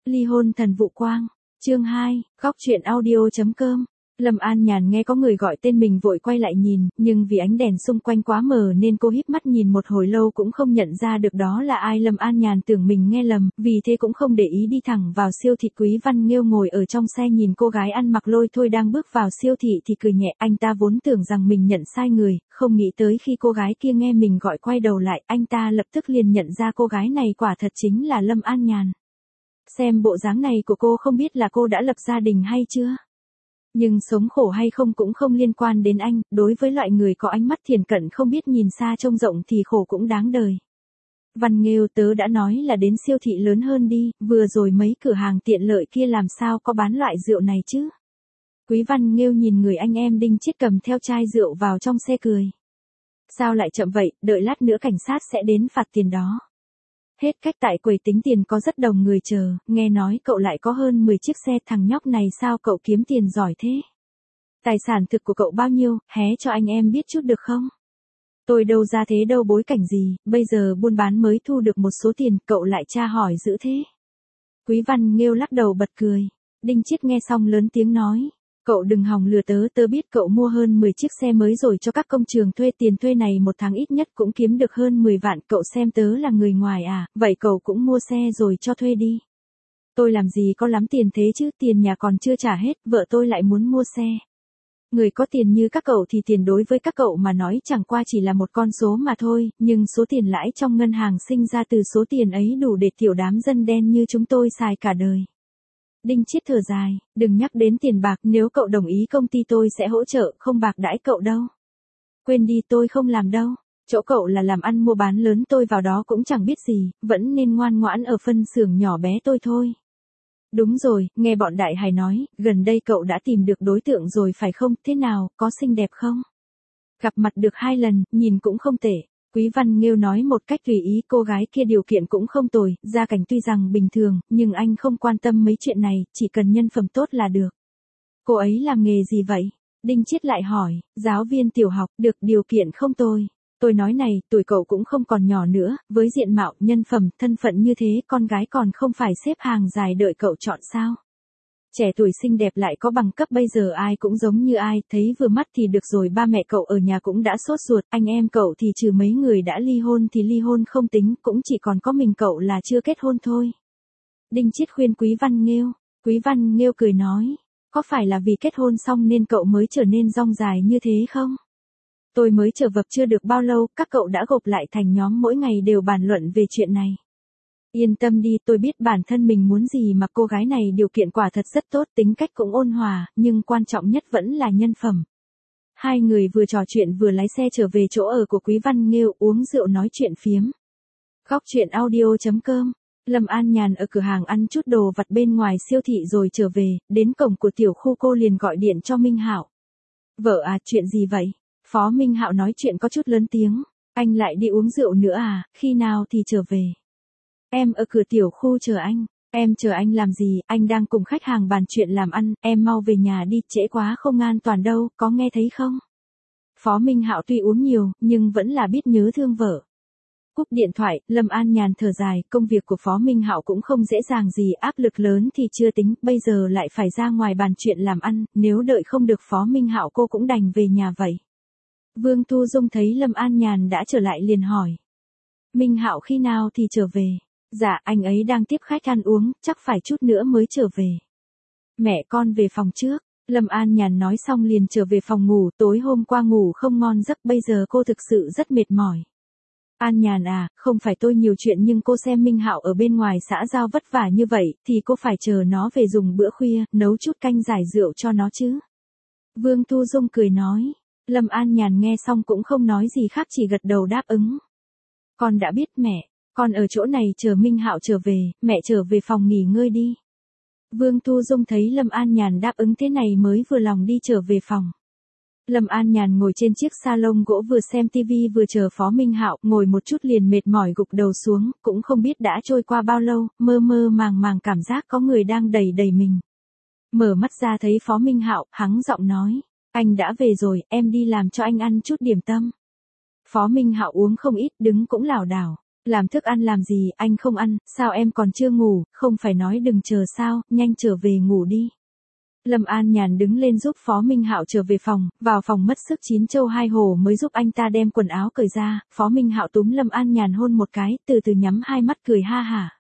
Ly hôn thần vụ quang. Chương 2, góc truyện audio.com. Lâm An Nhàn nghe có người gọi tên mình vội quay lại nhìn, nhưng vì ánh đèn xung quanh quá mờ nên cô híp mắt nhìn một hồi lâu cũng không nhận ra được đó là ai. Lâm An Nhàn tưởng mình nghe lầm, vì thế cũng không để ý đi thẳng vào siêu thị. Quý Văn Nghêu ngồi ở trong xe nhìn cô gái ăn mặc lôi thôi đang bước vào siêu thị thì cười nhẹ. Anh ta vốn tưởng rằng mình nhận sai người, không nghĩ tới khi cô gái kia nghe mình gọi quay đầu lại, anh ta lập tức liền nhận ra cô gái này quả thật chính là Lâm An Nhàn. Xem bộ dáng này của cô không biết là cô đã lập gia đình hay chưa? Nhưng sống khổ hay không cũng không liên quan đến anh, đối với loại người có ánh mắt thiển cận không biết nhìn xa trông rộng thì khổ cũng đáng đời. Văn Nghêu, tớ đã nói là đến siêu thị lớn hơn đi, vừa rồi mấy cửa hàng tiện lợi kia làm sao có bán loại rượu này chứ? Quý Văn Nghêu nhìn người anh em Đinh Chiết cầm theo chai rượu vào trong xe cười. Sao lại chậm vậy, đợi lát nữa cảnh sát sẽ đến phạt tiền đó. Hết cách tại quầy tính tiền có rất đông người chờ, nghe nói cậu lại có hơn 10 chiếc xe, thằng nhóc này sao cậu kiếm tiền giỏi thế? Tài sản thực của cậu bao nhiêu, hé cho anh em biết chút được không? Tôi đâu ra thế đâu, bối cảnh gì, bây giờ buôn bán mới thu được một số tiền, cậu lại tra hỏi dữ thế. Quý Văn Nghêu lắc đầu bật cười. Đinh Chiết nghe xong lớn tiếng nói. Cậu đừng hòng lừa tớ, tớ biết cậu mua hơn 10 chiếc xe mới rồi cho các công trường thuê, tiền thuê này một tháng ít nhất cũng kiếm được hơn 10 vạn, cậu xem tớ là người ngoài à, vậy cậu cũng mua xe rồi cho thuê đi. Tôi làm gì có lắm tiền thế chứ, tiền nhà còn chưa trả hết, vợ tôi lại muốn mua xe. Người có tiền như các cậu thì tiền đối với các cậu mà nói chẳng qua chỉ là một con số mà thôi, nhưng số tiền lãi trong ngân hàng sinh ra từ số tiền ấy đủ để tiểu đám dân đen như chúng tôi xài cả đời. Đinh Chiết thở dài, đừng nhắc đến tiền bạc, nếu cậu đồng ý công ty tôi sẽ hỗ trợ, không bạc đãi cậu đâu. Quên đi, tôi không làm đâu, chỗ cậu là làm ăn mua bán lớn, tôi vào đó cũng chẳng biết gì, vẫn nên ngoan ngoãn ở phân xưởng nhỏ bé tôi thôi. Đúng rồi, nghe bọn Đại Hải nói, gần đây cậu đã tìm được đối tượng rồi phải không, thế nào, có xinh đẹp không? Gặp mặt được 2 lần, nhìn cũng không tệ. Quý Văn Nghêu nói một cách tùy ý, cô gái kia điều kiện cũng không tồi, gia cảnh tuy rằng bình thường, nhưng anh không quan tâm mấy chuyện này, chỉ cần nhân phẩm tốt là được. Cô ấy làm nghề gì vậy? Đinh Chiết lại hỏi, giáo viên tiểu học, được, điều kiện không tồi. Tôi nói này, tuổi cậu cũng không còn nhỏ nữa, với diện mạo, nhân phẩm, thân phận như thế, con gái còn không phải xếp hàng dài đợi cậu chọn sao? Trẻ tuổi xinh đẹp lại có bằng cấp, bây giờ ai cũng giống như ai, thấy vừa mắt thì được rồi. Ba mẹ cậu ở nhà cũng đã sốt ruột, anh em cậu thì trừ mấy người đã ly hôn thì ly hôn không tính, cũng chỉ còn có mình cậu là chưa kết hôn thôi. Đinh Chiết khuyên Quý Văn Nghêu. Quý Văn Nghêu cười nói, có phải là vì kết hôn xong nên cậu mới trở nên dong dài như thế không? Tôi mới trở vập chưa được bao lâu, các cậu đã gộp lại thành nhóm mỗi ngày đều bàn luận về chuyện này. Yên tâm đi, tôi biết bản thân mình muốn gì mà. Cô gái này điều kiện quả thật rất tốt, tính cách cũng ôn hòa, nhưng quan trọng nhất vẫn là nhân phẩm. Hai người vừa trò chuyện vừa lái xe trở về chỗ ở của Quý Văn Nghêu, uống rượu nói chuyện phiếm. Góc truyện audio.com. Lâm An Nhàn ở cửa hàng ăn chút đồ vặt bên ngoài siêu thị rồi trở về, đến cổng của tiểu khu cô liền gọi điện cho Minh Hạo. Vợ à, chuyện gì vậy? Phó Minh Hạo nói chuyện có chút lớn tiếng. Anh lại đi uống rượu nữa à, khi nào thì trở về? Em ở cửa tiểu khu chờ anh. Em chờ anh làm gì, anh đang cùng khách hàng bàn chuyện làm ăn, em mau về nhà đi, trễ quá không an toàn đâu, có nghe thấy không? Phó Minh Hạo tuy uống nhiều, nhưng vẫn là biết nhớ thương vợ. Cúp điện thoại, Lâm An Nhàn thở dài, công việc của Phó Minh Hạo cũng không dễ dàng gì, áp lực lớn thì chưa tính, bây giờ lại phải ra ngoài bàn chuyện làm ăn, nếu đợi không được Phó Minh Hạo cô cũng đành về nhà vậy. Vương Thu Dung thấy Lâm An Nhàn đã trở lại liền hỏi. Minh Hạo khi nào thì trở về? Dạ, anh ấy đang tiếp khách ăn uống, chắc phải chút nữa mới trở về. Mẹ con về phòng trước. Lâm An Nhàn nói xong liền trở về phòng ngủ, tối hôm qua ngủ không ngon giấc, bây giờ cô thực sự rất mệt mỏi. An Nhàn à, không phải tôi nhiều chuyện nhưng cô xem Minh Hạo ở bên ngoài xã giao vất vả như vậy, thì cô phải chờ nó về dùng bữa khuya, nấu chút canh giải rượu cho nó chứ. Vương Thu Dung cười nói. Lâm An Nhàn nghe xong cũng không nói gì khác, chỉ gật đầu đáp ứng. Con đã biết mẹ. Con ở chỗ này chờ Minh Hạo trở về, mẹ trở về phòng nghỉ ngơi đi. Vương Thu Dung thấy Lâm An Nhàn đáp ứng thế này mới vừa lòng đi trở về phòng. Lâm An Nhàn ngồi trên chiếc salon gỗ vừa xem tivi vừa chờ Phó Minh Hạo, ngồi một chút liền mệt mỏi gục đầu xuống, cũng không biết đã trôi qua bao lâu, mơ mơ màng màng cảm giác có người đang đẩy đẩy mình. Mở mắt ra thấy Phó Minh Hạo, hắng giọng nói, anh đã về rồi, em đi làm cho anh ăn chút điểm tâm. Phó Minh Hạo uống không ít, đứng cũng lảo đảo. Làm thức ăn làm gì, anh không ăn, sao em còn chưa ngủ, không phải nói đừng chờ sao, nhanh trở về ngủ đi. Lâm An Nhàn đứng lên giúp Phó Minh Hạo trở về phòng, vào phòng mất sức chín châu hai hổ mới giúp anh ta đem quần áo cởi ra, Phó Minh Hạo túm Lâm An Nhàn hôn một cái, từ từ nhắm hai mắt cười ha hả.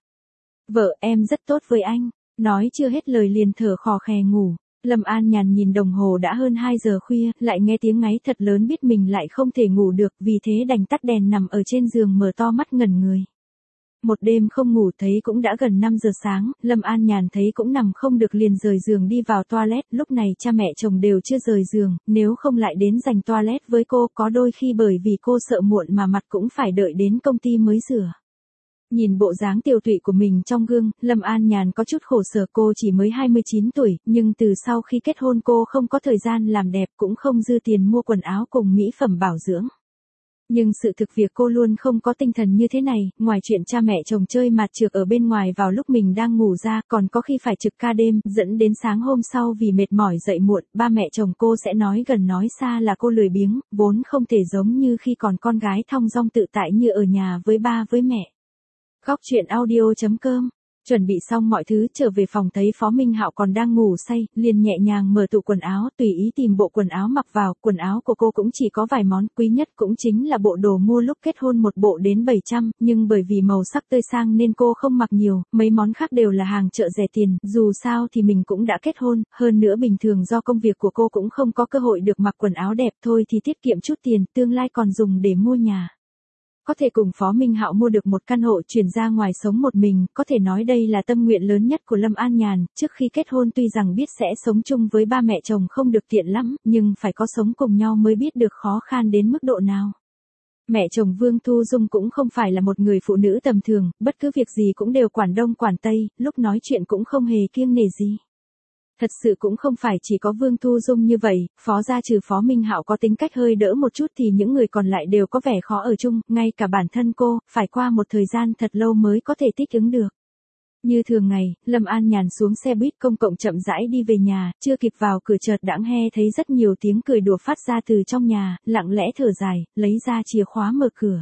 Vợ em rất tốt với anh, nói chưa hết lời liền thở khò khè ngủ. Lâm An Nhàn nhìn đồng hồ đã hơn 2 giờ khuya, lại nghe tiếng ngáy thật lớn biết mình lại không thể ngủ được, vì thế đành tắt đèn nằm ở trên giường mở to mắt ngẩn người. Một đêm không ngủ thấy cũng đã gần 5 giờ sáng, Lâm An Nhàn thấy cũng nằm không được liền rời giường đi vào toilet, lúc này cha mẹ chồng đều chưa rời giường, nếu không lại đến giành toilet với cô, có đôi khi bởi vì cô sợ muộn mà mặt cũng phải đợi đến công ty mới rửa. Nhìn bộ dáng tiều tụy của mình trong gương, Lâm An Nhàn có chút khổ sở, cô chỉ mới 29 tuổi, nhưng từ sau khi kết hôn cô không có thời gian làm đẹp cũng không dư tiền mua quần áo cùng mỹ phẩm bảo dưỡng. Nhưng sự thực việc cô luôn không có tinh thần như thế này, ngoài chuyện cha mẹ chồng chơi mạt trược ở bên ngoài vào lúc mình đang ngủ ra, còn có khi phải trực ca đêm, dẫn đến sáng hôm sau vì mệt mỏi dậy muộn, ba mẹ chồng cô sẽ nói gần nói xa là cô lười biếng, vốn không thể giống như khi còn con gái thong dong tự tại như ở nhà với ba với mẹ. Góc truyện audio.com. Chuẩn bị xong mọi thứ trở về phòng thấy Phó Minh Hạo còn đang ngủ say, liền nhẹ nhàng mở tủ quần áo tùy ý tìm bộ quần áo mặc vào, quần áo của cô cũng chỉ có vài món, quý nhất cũng chính là bộ đồ mua lúc kết hôn một bộ đến 700, nhưng bởi vì màu sắc tươi sang nên cô không mặc nhiều, mấy món khác đều là hàng chợ rẻ tiền, dù sao thì mình cũng đã kết hôn, hơn nữa bình thường do công việc của cô cũng không có cơ hội được mặc quần áo đẹp thôi thì tiết kiệm chút tiền, tương lai còn dùng để mua nhà. Có thể cùng Phó Minh Hạo mua được một căn hộ chuyển ra ngoài sống một mình, có thể nói đây là tâm nguyện lớn nhất của Lâm An Nhàn, trước khi kết hôn tuy rằng biết sẽ sống chung với ba mẹ chồng không được tiện lắm, nhưng phải có sống cùng nhau mới biết được khó khăn đến mức độ nào. Mẹ chồng Vương Thu Dung cũng không phải là một người phụ nữ tầm thường, bất cứ việc gì cũng đều quản đông quản tây, lúc nói chuyện cũng không hề kiêng nể gì. Thật sự cũng không phải chỉ có Vương Thu Dung như vậy, Phó gia trừ Phó Minh Hạo có tính cách hơi đỡ một chút thì những người còn lại đều có vẻ khó ở chung, ngay cả bản thân cô, phải qua một thời gian thật lâu mới có thể thích ứng được. Như thường ngày, Lâm An Nhàn xuống xe buýt công cộng chậm rãi đi về nhà, chưa kịp vào cửa chợt đãng nghe thấy rất nhiều tiếng cười đùa phát ra từ trong nhà, lặng lẽ thở dài, lấy ra chìa khóa mở cửa.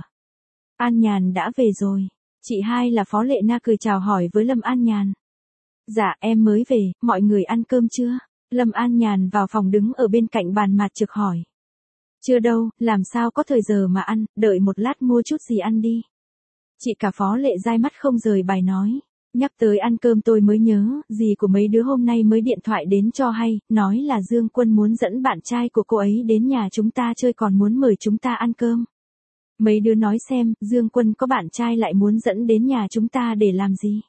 An Nhàn đã về rồi. Chị hai là Phó Lệ Na cười chào hỏi với Lâm An Nhàn. Dạ em mới về, mọi người ăn cơm chưa? Lâm An Nhàn vào phòng đứng ở bên cạnh bàn mạt trực hỏi. Chưa đâu, làm sao có thời giờ mà ăn, đợi một lát mua chút gì ăn đi. Chị cả Phó Lệ dai mắt không rời bài nói. Nhắc tới ăn cơm tôi mới nhớ, dì của mấy đứa hôm nay mới điện thoại đến cho hay, nói là Dương Quân muốn dẫn bạn trai của cô ấy đến nhà chúng ta chơi còn muốn mời chúng ta ăn cơm. Mấy đứa nói xem, Dương Quân có bạn trai lại muốn dẫn đến nhà chúng ta để làm gì?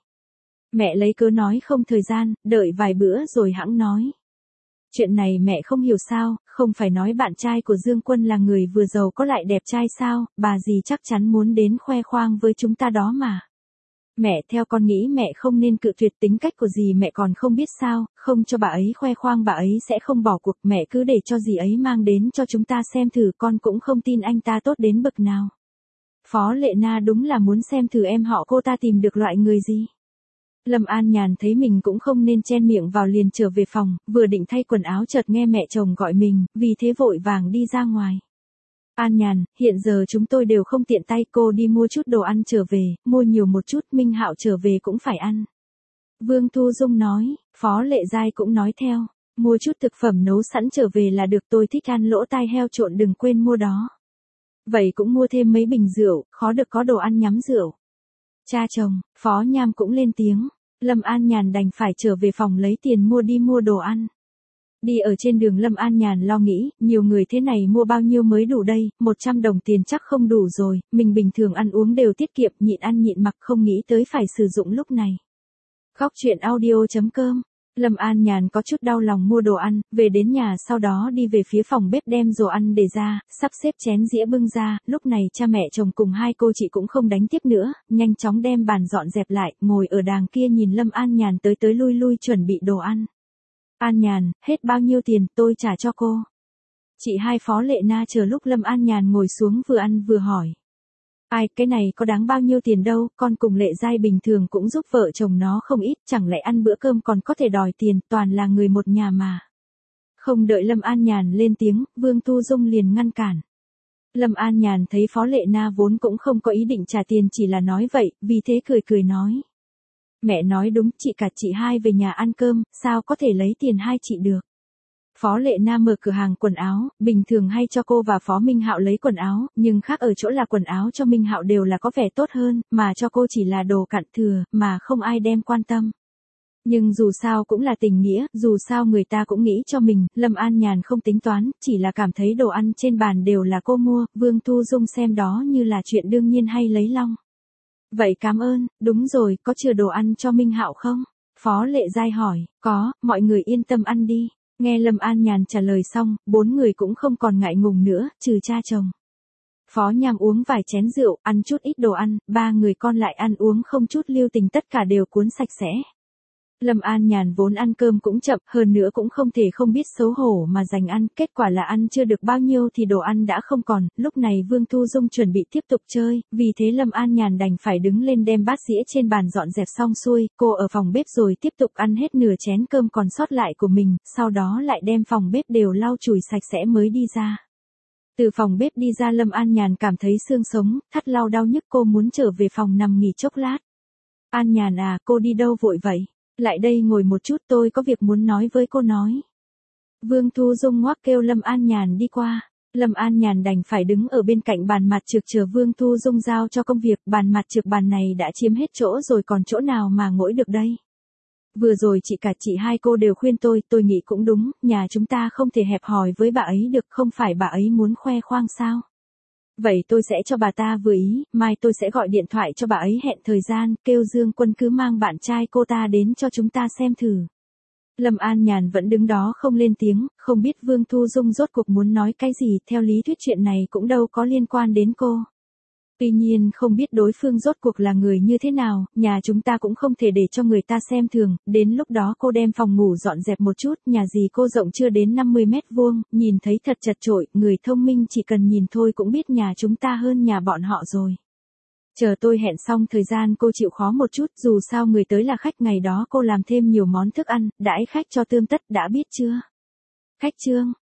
Mẹ lấy cớ nói không thời gian, đợi vài bữa rồi hẵng nói. Chuyện này mẹ không hiểu sao, không phải nói bạn trai của Dương Quân là người vừa giàu có lại đẹp trai sao, bà dì chắc chắn muốn đến khoe khoang với chúng ta đó mà. Mẹ theo con nghĩ mẹ không nên cự tuyệt, tính cách của dì mẹ còn không biết sao, không cho bà ấy khoe khoang bà ấy sẽ không bỏ cuộc, mẹ cứ để cho dì ấy mang đến cho chúng ta xem thử, con cũng không tin anh ta tốt đến bậc nào. Phó Lệ Na đúng là muốn xem thử em họ cô ta tìm được loại người gì. Lâm An Nhàn thấy mình cũng không nên chen miệng vào liền trở về phòng, vừa định thay quần áo chợt nghe mẹ chồng gọi mình, vì thế vội vàng đi ra ngoài. An Nhàn, hiện giờ chúng tôi đều không tiện tay, cô đi mua chút đồ ăn trở về, mua nhiều một chút, Minh Hạo trở về cũng phải ăn. Vương Thu Dung nói, Phó Lệ Giai cũng nói theo, mua chút thực phẩm nấu sẵn trở về là được, tôi thích ăn lỗ tai heo trộn đừng quên mua đó. Vậy cũng mua thêm mấy bình rượu, khó được có đồ ăn nhắm rượu. Cha chồng, Phó Nham cũng lên tiếng. Lâm An Nhàn đành phải trở về phòng lấy tiền đi mua đồ ăn. Đi ở trên đường Lâm An Nhàn lo nghĩ, nhiều người thế này mua bao nhiêu mới đủ đây, 100 đồng tiền chắc không đủ rồi, mình bình thường ăn uống đều tiết kiệm, nhịn ăn nhịn mặc không nghĩ tới phải sử dụng lúc này. Góc truyện audio.com. Lâm An Nhàn có chút đau lòng mua đồ ăn, về đến nhà sau đó đi về phía phòng bếp đem đồ ăn để ra, sắp xếp chén dĩa bưng ra, lúc này cha mẹ chồng cùng hai cô chị cũng không đánh tiếp nữa, nhanh chóng đem bàn dọn dẹp lại, ngồi ở đàng kia nhìn Lâm An Nhàn tới tới lui lui chuẩn bị đồ ăn. An Nhàn, hết bao nhiêu tiền, tôi trả cho cô. Chị hai Phó Lệ Na chờ lúc Lâm An Nhàn ngồi xuống vừa ăn vừa hỏi. Ai, cái này có đáng bao nhiêu tiền đâu, con cùng Lệ Giai bình thường cũng giúp vợ chồng nó không ít, chẳng lẽ ăn bữa cơm còn có thể đòi tiền, toàn là người một nhà mà. Không đợi Lâm An Nhàn lên tiếng, Vương Thu Dung liền ngăn cản. Lâm An Nhàn thấy Phó Lệ Na vốn cũng không có ý định trả tiền, chỉ là nói vậy, vì thế cười cười nói. Mẹ nói đúng, chị cả chị hai về nhà ăn cơm, sao có thể lấy tiền hai chị được. Phó Lệ Na mở cửa hàng quần áo, bình thường hay cho cô và Phó Minh Hạo lấy quần áo, nhưng khác ở chỗ là quần áo cho Minh Hạo đều là có vẻ tốt hơn, mà cho cô chỉ là đồ cặn thừa, mà không ai đem quan tâm. Nhưng dù sao cũng là tình nghĩa, dù sao người ta cũng nghĩ cho mình, Lâm An Nhàn không tính toán, chỉ là cảm thấy đồ ăn trên bàn đều là cô mua, Vương Thu Dung xem đó như là chuyện đương nhiên hay lấy long. Vậy cảm ơn, đúng rồi, có chừa đồ ăn cho Minh Hạo không? Phó Lệ Giai hỏi, có, mọi người yên tâm ăn đi. Nghe Lâm An Nhàn trả lời xong, 4 người cũng không còn ngại ngùng nữa, trừ cha chồng. Phó Nham uống vài chén rượu, ăn chút ít đồ ăn, 3 người con lại ăn uống không chút lưu tình, tất cả đều cuốn sạch sẽ. Lâm An Nhàn vốn ăn cơm cũng chậm, hơn nữa cũng không thể không biết xấu hổ mà dành ăn, kết quả là ăn chưa được bao nhiêu thì đồ ăn đã không còn, lúc này Vương Thu Dung chuẩn bị tiếp tục chơi, vì thế Lâm An Nhàn đành phải đứng lên đem bát dĩa trên bàn dọn dẹp xong xuôi, cô ở phòng bếp rồi tiếp tục ăn hết nửa chén cơm còn sót lại của mình, sau đó lại đem phòng bếp đều lau chùi sạch sẽ mới đi ra. Từ phòng bếp đi ra Lâm An Nhàn cảm thấy xương sống, thắt lau đau nhức, cô muốn trở về phòng nằm nghỉ chốc lát. An Nhàn à, cô đi đâu vội vậy? Lại đây ngồi một chút, tôi có việc muốn nói với cô nói. Vương Thu Dung ngoắc kêu Lâm An Nhàn đi qua. Lâm An Nhàn đành phải đứng ở bên cạnh bàn mặt trược chờ Vương Thu Dung giao cho công việc, bàn mặt trược bàn này đã chiếm hết chỗ rồi còn chỗ nào mà ngỗi được đây. Vừa rồi chị cả chị hai cô đều khuyên tôi nghĩ cũng đúng, nhà chúng ta không thể hẹp hòi với bà ấy được, không phải bà ấy muốn khoe khoang sao. Vậy tôi sẽ cho bà ta vừa ý, mai tôi sẽ gọi điện thoại cho bà ấy hẹn thời gian, kêu Dương Quân cứ mang bạn trai cô ta đến cho chúng ta xem thử. Lâm An Nhàn vẫn đứng đó không lên tiếng, không biết Vương Thu Dung rốt cuộc muốn nói cái gì, theo lý thuyết chuyện này cũng đâu có liên quan đến cô. Tuy nhiên không biết đối phương rốt cuộc là người như thế nào, nhà chúng ta cũng không thể để cho người ta xem thường, đến lúc đó cô đem phòng ngủ dọn dẹp một chút, nhà gì cô rộng chưa đến 50 mét vuông, nhìn thấy thật chật chội, người thông minh chỉ cần nhìn thôi cũng biết nhà chúng ta hơn nhà bọn họ rồi. Chờ tôi hẹn xong thời gian cô chịu khó một chút, dù sao người tới là khách, ngày đó cô làm thêm nhiều món thức ăn, đãi khách cho tươm tất, đã biết chưa? Khách Trương,